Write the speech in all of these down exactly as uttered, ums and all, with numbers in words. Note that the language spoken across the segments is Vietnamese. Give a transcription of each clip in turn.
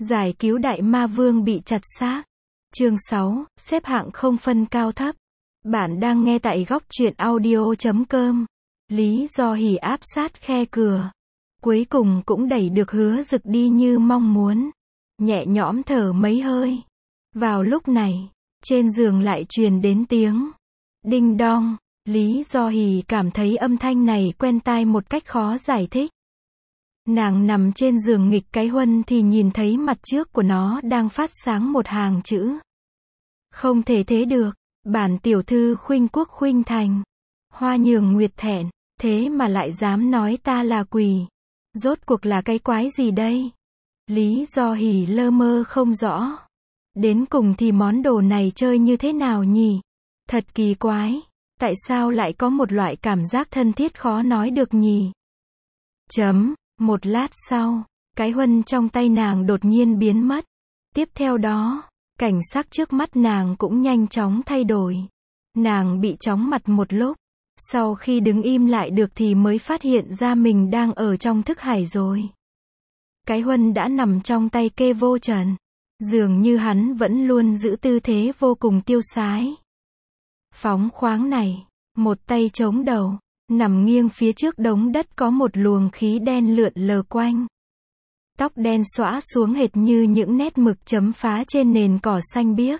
Giải cứu đại ma vương bị chặt xác. Chương sáu, xếp hạng không phân cao thấp. Bạn đang nghe tại góc truyện audio chấm com. Lý Do Hỉ áp sát khe cửa. Cuối cùng cũng đẩy được Hứa Dực đi như mong muốn. Nhẹ nhõm thở mấy hơi. Vào lúc này, trên giường lại truyền đến tiếng đinh đong. Lý Do Hỉ cảm thấy âm thanh này quen tai một cách khó giải thích. Nàng nằm trên giường nghịch cái huân thì nhìn thấy mặt trước của nó đang phát sáng một hàng chữ. Không thể thế được, bản tiểu thư khuynh quốc khuynh thành. Hoa nhường nguyệt thẹn, thế mà lại dám nói ta là quỷ. Rốt cuộc là cái quái gì đây? Lý Do Hỉ lơ mơ không rõ. Đến cùng thì món đồ này chơi như thế nào nhỉ? Thật kỳ quái. Tại sao lại có một loại cảm giác thân thiết khó nói được nhỉ? Chấm. Một lát sau, cái huân trong tay nàng đột nhiên biến mất. Tiếp theo đó, cảnh sắc trước mắt nàng cũng nhanh chóng thay đổi. Nàng bị chóng mặt một lúc. Sau khi đứng im lại được thì mới phát hiện ra mình đang ở trong thức hải rồi. Cái huân đã nằm trong tay Kê Vô Trần. Dường như hắn vẫn luôn giữ tư thế vô cùng tiêu sái. Phóng khoáng này, một tay chống đầu. Nằm nghiêng phía trước đống đất có một luồng khí đen lượn lờ quanh. Tóc đen xõa xuống hệt như những nét mực chấm phá trên nền cỏ xanh biếc.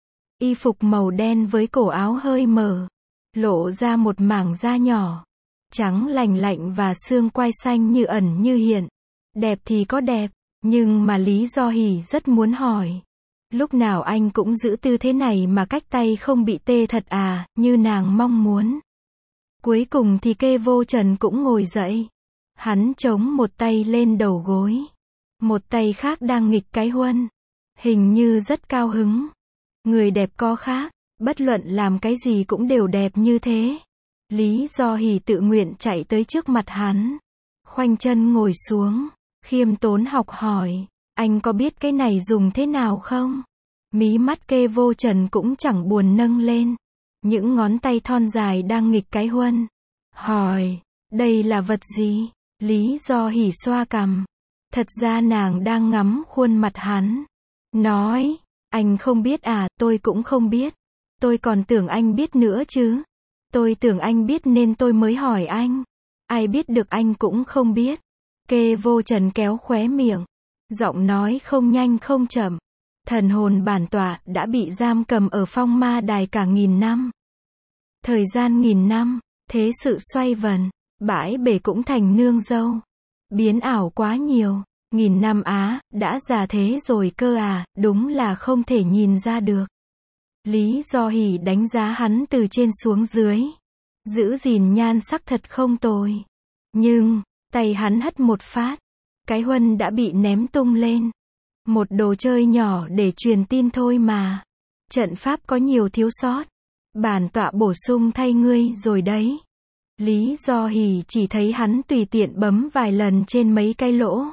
Y phục màu đen với cổ áo hơi mở. Lộ ra một mảng da nhỏ. Trắng lành lạnh và xương quai xanh như ẩn như hiện. Đẹp thì có đẹp, nhưng mà Lý Do Hỉ rất muốn hỏi. Lúc nào anh cũng giữ tư thế này mà cách tay không bị tê thật à, như nàng mong muốn. Cuối cùng thì Kê Vô Trần cũng ngồi dậy. Hắn chống một tay lên đầu gối. Một tay khác đang nghịch cái huân. Hình như rất cao hứng. Người đẹp có khác, bất luận làm cái gì cũng đều đẹp như thế. Lý Do Hỉ tự nguyện chạy tới trước mặt hắn. Khoanh chân ngồi xuống. Khiêm tốn học hỏi. Anh có biết cái này dùng thế nào không? Mí mắt Kê Vô Trần cũng chẳng buồn nâng lên. Những ngón tay thon dài đang nghịch cái huân. Hỏi, đây là vật gì? Lý Do Hỉ xoa cằm. Thật ra nàng đang ngắm khuôn mặt hắn. Nói, anh không biết à, tôi cũng không biết. Tôi còn tưởng anh biết nữa chứ. Tôi tưởng anh biết nên tôi mới hỏi anh. Ai biết được anh cũng không biết. Kê Vô Trần kéo khóe miệng. Giọng nói không nhanh không chậm. Thần hồn bản tọa đã bị giam cầm ở phong ma đài cả nghìn năm. Thời gian nghìn năm, thế sự xoay vần, bãi bể cũng thành nương dâu. Biến ảo quá nhiều, nghìn năm á, đã già thế rồi cơ à, đúng là không thể nhìn ra được. Lý Do Hỉ đánh giá hắn từ trên xuống dưới. Giữ gìn nhan sắc thật không tồi. Nhưng, tay hắn hất một phát. Cái huân đã bị ném tung lên. Một đồ chơi nhỏ để truyền tin thôi mà. Trận pháp có nhiều thiếu sót. Bản tọa bổ sung thay ngươi rồi đấy. Lý Do Hỉ chỉ thấy hắn tùy tiện bấm vài lần trên mấy cái lỗ.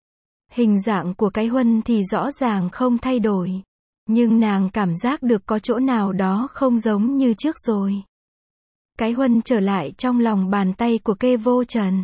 Hình dạng của cái huân thì rõ ràng không thay đổi. Nhưng nàng cảm giác được có chỗ nào đó không giống như trước rồi. Cái huân trở lại trong lòng bàn tay của Kê Vô Trần.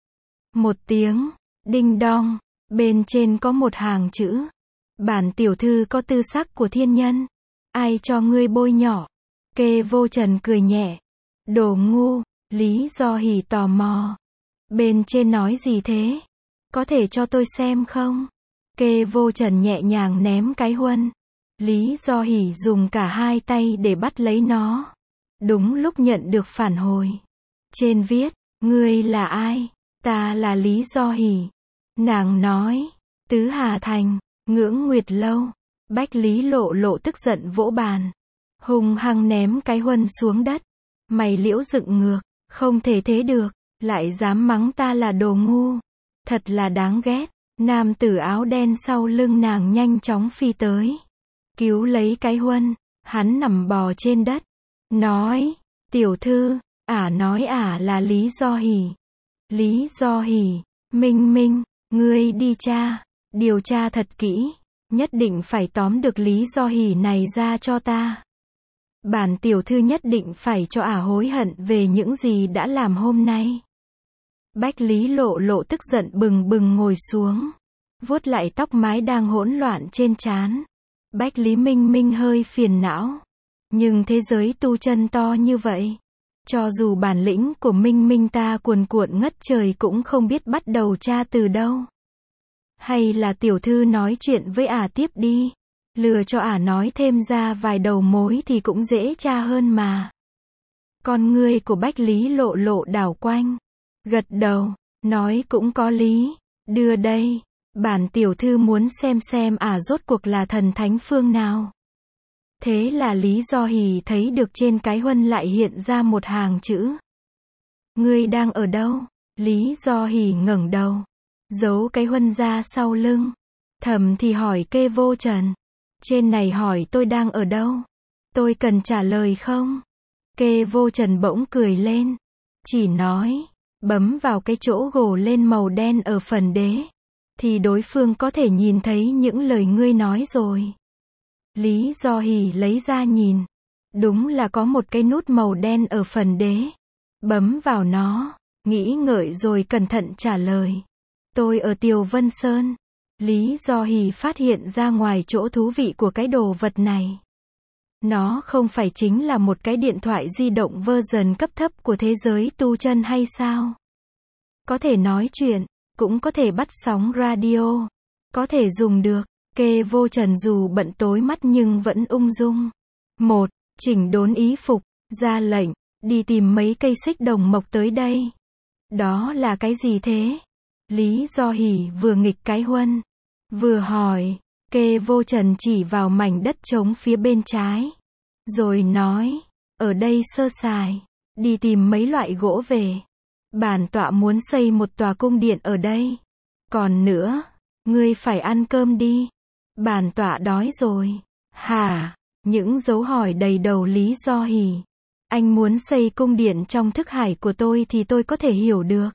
Một tiếng, đinh đong, bên trên có một hàng chữ. Bản tiểu thư có tư sắc của thiên nhân. Ai cho ngươi bôi nhỏ? Kê Vô Trần cười nhẹ. Đồ ngu, Lý Do Hỉ tò mò. Bên trên nói gì thế? Có thể cho tôi xem không? Kê Vô Trần nhẹ nhàng ném cái huân. Lý Do Hỉ dùng cả hai tay để bắt lấy nó. Đúng lúc nhận được phản hồi. Trên viết, ngươi là ai? Ta là Lý Do Hỉ. Nàng nói, Tứ Hà Thành, Ngưỡng Nguyệt Lâu. Bách Lý Lộ Lộ tức giận vỗ bàn. Hung hăng ném cái huân xuống đất. Mày liễu dựng ngược, không thể thế được, lại dám mắng ta là đồ ngu. Thật là đáng ghét. Nam tử áo đen sau lưng nàng nhanh chóng phi tới. Cứu lấy cái huân, hắn nằm bò trên đất. Nói, tiểu thư, ả nói ả là Lý Do Hỉ. Lý Do Hỉ, Minh Minh, ngươi đi tra, điều tra thật kỹ, nhất định phải tóm được Lý Do Hỉ này ra cho ta. Bản tiểu thư nhất định phải cho ả hối hận về những gì đã làm hôm nay. Bách Lý Lộ Lộ tức giận bừng bừng ngồi xuống. vuốt lại tóc mái đang hỗn loạn trên trán. Bách Lý Minh Minh hơi phiền não. Nhưng thế giới tu chân to như vậy. Cho dù bản lĩnh của Minh Minh ta cuồn cuộn ngất trời cũng không biết bắt đầu tra từ đâu. Hay là tiểu thư nói chuyện với ả tiếp đi. Lừa cho ả nói thêm ra vài đầu mối thì cũng dễ tra hơn mà. Con ngươi của Bách Lý Lộ Lộ đảo quanh. Gật đầu, nói cũng có lý. Đưa đây, bản tiểu thư muốn xem xem ả rốt cuộc là thần thánh phương nào. Thế là Lý Do Hỉ thấy được trên cái huân lại hiện ra một hàng chữ. Ngươi đang ở đâu? Lý Do Hỉ ngẩng đầu, giấu cái huân ra sau lưng. Thầm thì hỏi Kê Vô Trần. Trên này hỏi tôi đang ở đâu? Tôi cần trả lời không? Kê Vô Trần bỗng cười lên. Chỉ nói, bấm vào cái chỗ gồ lên màu đen ở phần đế. Thì đối phương có thể nhìn thấy những lời ngươi nói rồi. Lý Do Hỉ lấy ra nhìn. Đúng là có một cái nút màu đen ở phần đế. Bấm vào nó, nghĩ ngợi rồi cẩn thận trả lời. Tôi ở Tiều Vân Sơn. Lý Do Hỉ phát hiện ra ngoài chỗ thú vị của cái đồ vật này. Nó không phải chính là một cái điện thoại di động version cấp thấp của thế giới tu chân hay sao? Có thể nói chuyện, cũng có thể bắt sóng radio, có thể dùng được. Kê Vô Trần dù bận tối mắt nhưng vẫn ung dung. Một, chỉnh đốn ý phục, ra lệnh, đi tìm mấy cây xích đồng mộc tới đây. Đó là cái gì thế? Lý Do Hỉ vừa nghịch cái huân, vừa hỏi. Kê Vô Trần chỉ vào mảnh đất trống phía bên trái. Rồi nói, ở đây sơ sài, đi tìm mấy loại gỗ về. Bản tọa muốn xây một tòa cung điện ở đây. Còn nữa, ngươi phải ăn cơm đi. Bản tọa đói rồi. Hả? Những dấu hỏi đầy đầu Lý Do Hỉ. Anh muốn xây cung điện trong thức hải của tôi thì tôi có thể hiểu được.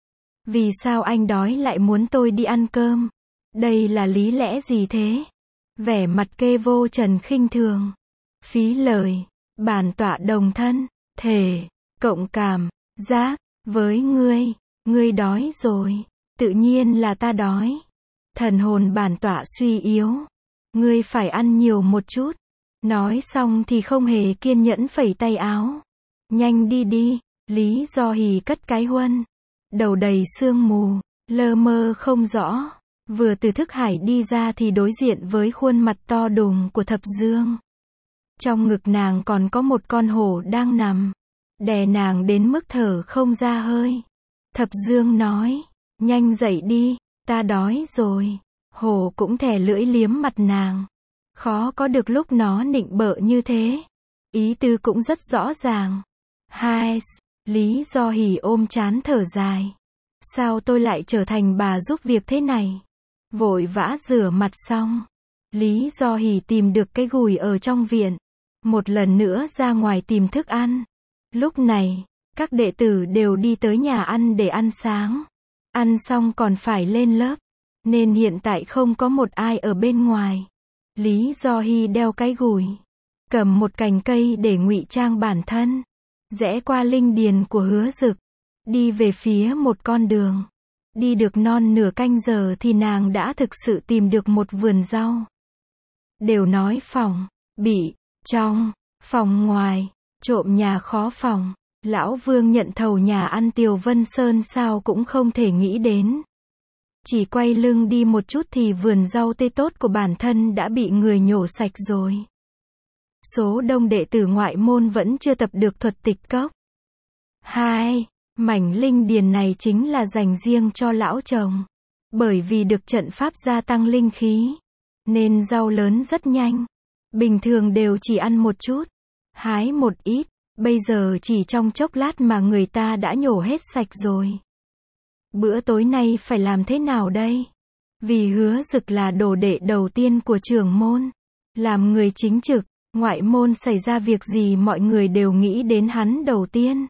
Vì sao anh đói lại muốn tôi đi ăn cơm? Đây là lý lẽ gì thế? Vẻ mặt Kê Vô Trần khinh thường. Phí lời. Bản tọa đồng thân, thể, cộng cảm, giác, với ngươi. Ngươi đói rồi. Tự nhiên là ta đói. Thần hồn bản tọa suy yếu. Ngươi phải ăn nhiều một chút. Nói xong thì không hề kiên nhẫn phẩy tay áo. Nhanh đi đi. Lý Do Hỉ cất cái huân. Đầu đầy sương mù, lơ mơ không rõ. Vừa từ thức hải đi ra thì đối diện với khuôn mặt to đùng của Thập Dương. Trong ngực nàng còn có một con hổ đang nằm. Đè nàng đến mức thở không ra hơi. Thập Dương nói, nhanh dậy đi, ta đói rồi. Hổ cũng thè lưỡi liếm mặt nàng. Khó có được lúc nó nịnh bợ như thế. Ý tư cũng rất rõ ràng. Hai, Lý Do Hỉ ôm trán thở dài. Sao tôi lại trở thành bà giúp việc thế này? Vội vã rửa mặt xong. Lý Do Hỉ tìm được cái gùi ở trong viện. Một lần nữa ra ngoài tìm thức ăn. Lúc này, các đệ tử đều đi tới nhà ăn để ăn sáng. Ăn xong còn phải lên lớp. Nên hiện tại không có một ai ở bên ngoài. Lý Do Hỉ đeo cái gùi. Cầm một cành cây để ngụy trang bản thân. Rẽ qua linh điền của Hứa Dực. Đi về phía một con đường. Đi được non nửa canh giờ thì nàng đã thực sự tìm được một vườn rau. Đều nói phòng, bị, trong, phòng ngoài, trộm nhà khó phòng. Lão Vương nhận thầu nhà ăn Tiều Vân Sơn sao cũng không thể nghĩ đến. Chỉ quay lưng đi một chút thì vườn rau tươi tốt của bản thân đã bị người nhổ sạch rồi. Số đông đệ tử ngoại môn vẫn chưa tập được thuật tịch cốc. Hai, mảnh linh điền này chính là dành riêng cho lão chồng. Bởi vì được trận pháp gia tăng linh khí, nên rau lớn rất nhanh. Bình thường đều chỉ ăn một chút, hái một ít, bây giờ chỉ trong chốc lát mà người ta đã nhổ hết sạch rồi. Bữa tối nay phải làm thế nào đây? Vì Hứa Dực là đồ đệ đầu tiên của trưởng môn, làm người chính trực, ngoại môn xảy ra việc gì mọi người đều nghĩ đến hắn đầu tiên.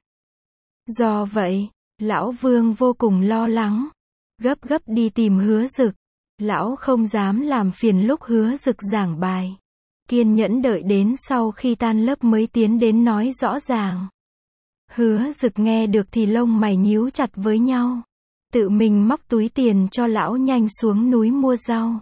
Do vậy, lão Vương vô cùng lo lắng, gấp gấp đi tìm Hứa Dực. Lão không dám làm phiền lúc Hứa Dực giảng bài, kiên nhẫn đợi đến sau khi tan lớp mới tiến đến nói rõ ràng. Hứa Dực nghe được thì lông mày nhíu chặt với nhau. tự mình móc túi tiền cho lão nhanh xuống núi mua rau.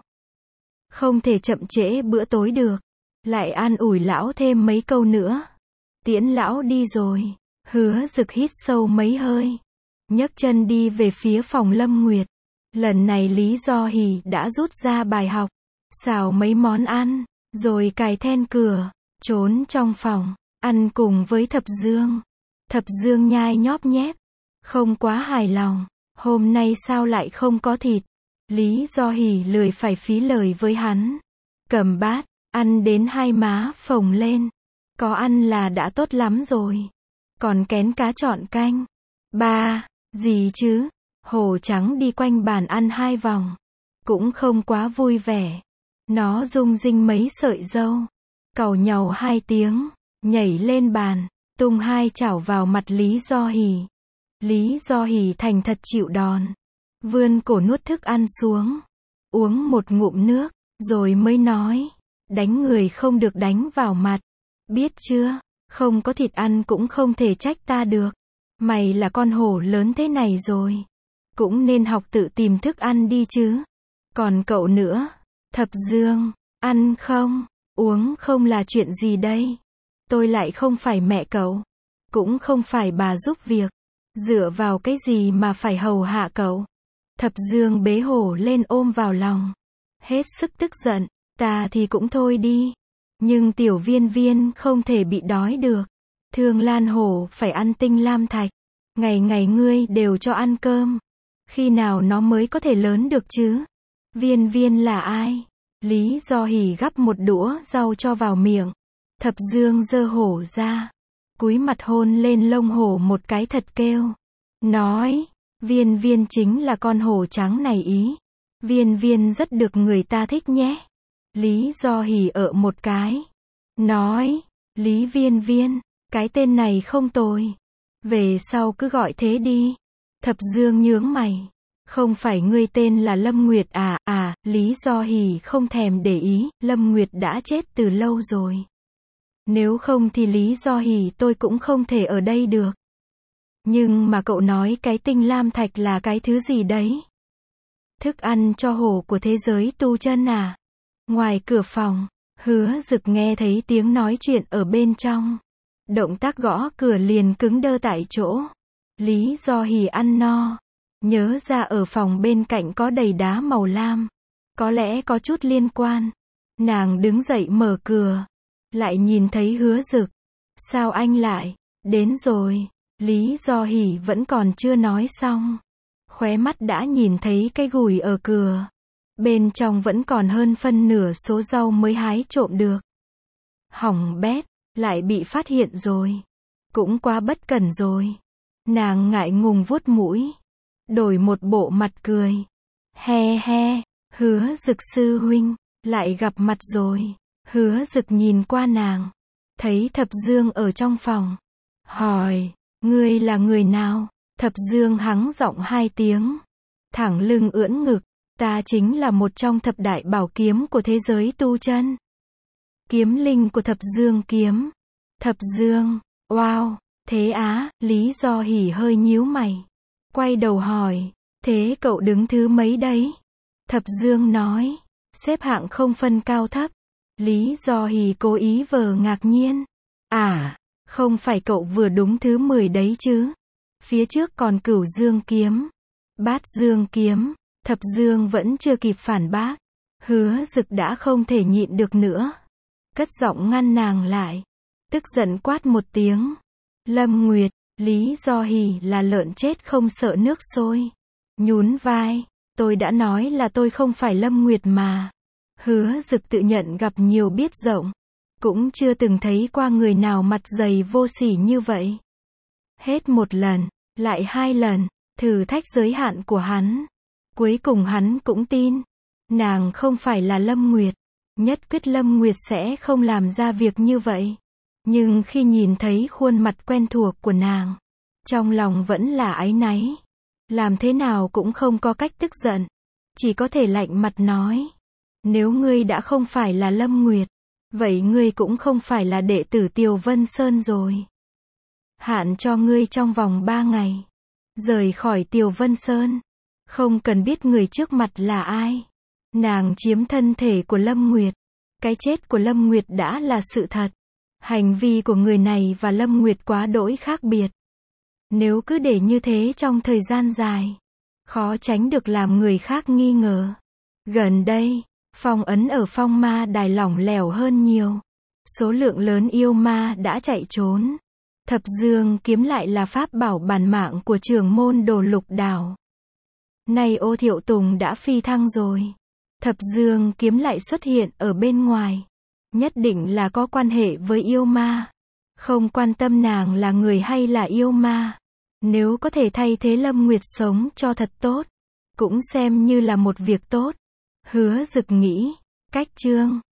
Không thể chậm trễ bữa tối được. Lại an ủi lão thêm mấy câu nữa. Tiễn lão đi rồi. Hứa Dực hít sâu mấy hơi. Nhấc chân đi về phía phòng Lâm Nguyệt. Lần này Lý Do Hỉ đã rút ra bài học. Xào mấy món ăn. Rồi cài then cửa. Trốn trong phòng. Ăn cùng với Thập Dương. Thập Dương nhai nhóp nhép. Không quá hài lòng. Hôm nay sao lại không có thịt? Lý Do Hỉ lười phải phí lời với hắn. Cầm bát. Ăn đến hai má phồng lên. Có ăn là đã tốt lắm rồi. Còn kén cá chọn canh. Ba, gì chứ? Hổ trắng đi quanh bàn ăn hai vòng. Cũng không quá vui vẻ. Nó rung rinh mấy sợi râu. Càu nhàu hai tiếng. Nhảy lên bàn. Tung hai chảo vào mặt Lý Do Hỉ. Lý Do Hỉ thành thật chịu đòn. Vươn cổ nuốt thức ăn xuống. Uống một ngụm nước. Rồi mới nói. Đánh người không được đánh vào mặt. Biết chưa? Không có thịt ăn cũng không thể trách ta được. Mày là con hổ lớn thế này rồi. Cũng nên học tự tìm thức ăn đi chứ. Còn cậu nữa. Thập Dương. Ăn không? Uống không là chuyện gì đây? Tôi lại không phải mẹ cậu. Cũng không phải bà giúp việc. Dựa vào cái gì mà phải hầu hạ cậu? Thập Dương bế hổ lên ôm vào lòng. Hết sức tức giận. Ta thì cũng thôi đi. Nhưng tiểu Viên Viên không thể bị đói được. Thương Lan hổ phải ăn tinh lam thạch. Ngày ngày ngươi đều cho ăn cơm. Khi nào nó mới có thể lớn được chứ? Viên Viên là ai? Lý Do Hỉ gắp một đũa rau cho vào miệng. Thập Dương giơ hổ ra. Cúi mặt hôn lên lông hổ một cái thật kêu. Nói. Viên Viên chính là con hổ trắng này ý. Viên Viên rất được người ta thích nhé. Lý Do Hỉ ợ một cái. Nói. Lý Viên Viên. Cái tên này không tồi. Về sau cứ gọi thế đi. Thập Dương nhướng mày. Không phải ngươi tên là Lâm Nguyệt à? À, Lý Do Hỉ không thèm để ý. Lâm Nguyệt đã chết từ lâu rồi. Nếu không thì Lý Do Hỉ tôi cũng không thể ở đây được. Nhưng mà cậu nói cái tinh lam thạch là cái thứ gì đấy? Thức ăn cho hổ của thế giới tu chân à? Ngoài cửa phòng, Hứa Dực nghe thấy tiếng nói chuyện ở bên trong. Động tác gõ cửa liền cứng đơ tại chỗ. Lý Do Hỉ ăn no. Nhớ ra ở phòng bên cạnh có đầy đá màu lam. Có lẽ có chút liên quan. Nàng đứng dậy mở cửa. Lại nhìn thấy Hứa Dực. Sao anh lại? Đến rồi. Lý Do Hỉ vẫn còn chưa nói xong. Khóe mắt đã nhìn thấy cái gùi ở cửa. Bên trong vẫn còn hơn phân nửa số rau mới hái trộm được. Hỏng bét, lại bị phát hiện rồi. Cũng quá bất cẩn rồi. Nàng ngại ngùng vuốt mũi. Đổi một bộ mặt cười. He he, Hứa Dực sư huynh, lại gặp mặt rồi. Hứa Dực nhìn qua nàng. Thấy Thập Dương ở trong phòng. Hỏi, ngươi là người nào? Thập Dương hắng giọng hai tiếng. Thẳng lưng ưỡn ngực. Ta chính là một trong thập đại bảo kiếm của thế giới tu chân. Kiếm linh của Thập Dương kiếm. Thập Dương, wow, thế á? Lý Do Hỉ hơi nhíu mày. Quay đầu hỏi, thế cậu đứng thứ mấy đấy? Thập Dương nói, xếp hạng không phân cao thấp. Lý Do Hỉ cố ý vờ ngạc nhiên. À, không phải cậu vừa đúng thứ mười đấy chứ? Phía trước còn Cửu Dương kiếm, Bát Dương kiếm. Thập Dương vẫn chưa kịp phản bác. Hứa Dực đã không thể nhịn được nữa. Cất giọng ngăn nàng lại. Tức giận quát một tiếng. Lâm Nguyệt, Lý Do Hỉ là lợn chết không sợ nước sôi. Nhún vai. Tôi đã nói là tôi không phải Lâm Nguyệt mà. Hứa Dực tự nhận gặp nhiều biết rộng. Cũng chưa từng thấy qua người nào mặt dày vô sỉ như vậy. Hết một lần, lại hai lần, thử thách giới hạn của hắn. Cuối cùng hắn cũng tin. Nàng không phải là Lâm Nguyệt. Nhất quyết Lâm Nguyệt sẽ không làm ra việc như vậy. Nhưng khi nhìn thấy khuôn mặt quen thuộc của nàng, trong lòng vẫn là áy náy. Làm thế nào cũng không có cách tức giận. Chỉ có thể lạnh mặt nói. Nếu ngươi đã không phải là Lâm Nguyệt, vậy ngươi cũng không phải là đệ tử Tiều Vân Sơn rồi. Hạn cho ngươi trong vòng ba ngày. Rời khỏi Tiều Vân Sơn. Không cần biết người trước mặt là ai. Nàng chiếm thân thể của Lâm Nguyệt. Cái chết của Lâm Nguyệt đã là sự thật. Hành vi của người này và Lâm Nguyệt quá đỗi khác biệt. Nếu cứ để như thế trong thời gian dài, khó tránh được làm người khác nghi ngờ. Gần đây, phong ấn ở phong ma đài lỏng lẻo hơn nhiều. Số lượng lớn yêu ma đã chạy trốn. Thập Dương kiếm lại là pháp bảo bản mạng của trưởng môn Đồ Lục Đảo. Nay Ô Thiệu Tùng đã phi thăng rồi. Thập Dương kiếm lại xuất hiện ở bên ngoài. Nhất định là có quan hệ với yêu ma. Không quan tâm nàng là người hay là yêu ma. Nếu có thể thay thế Lâm Nguyệt sống cho thật tốt, cũng xem như là một việc tốt. Hứa Dực nghĩ, cách chương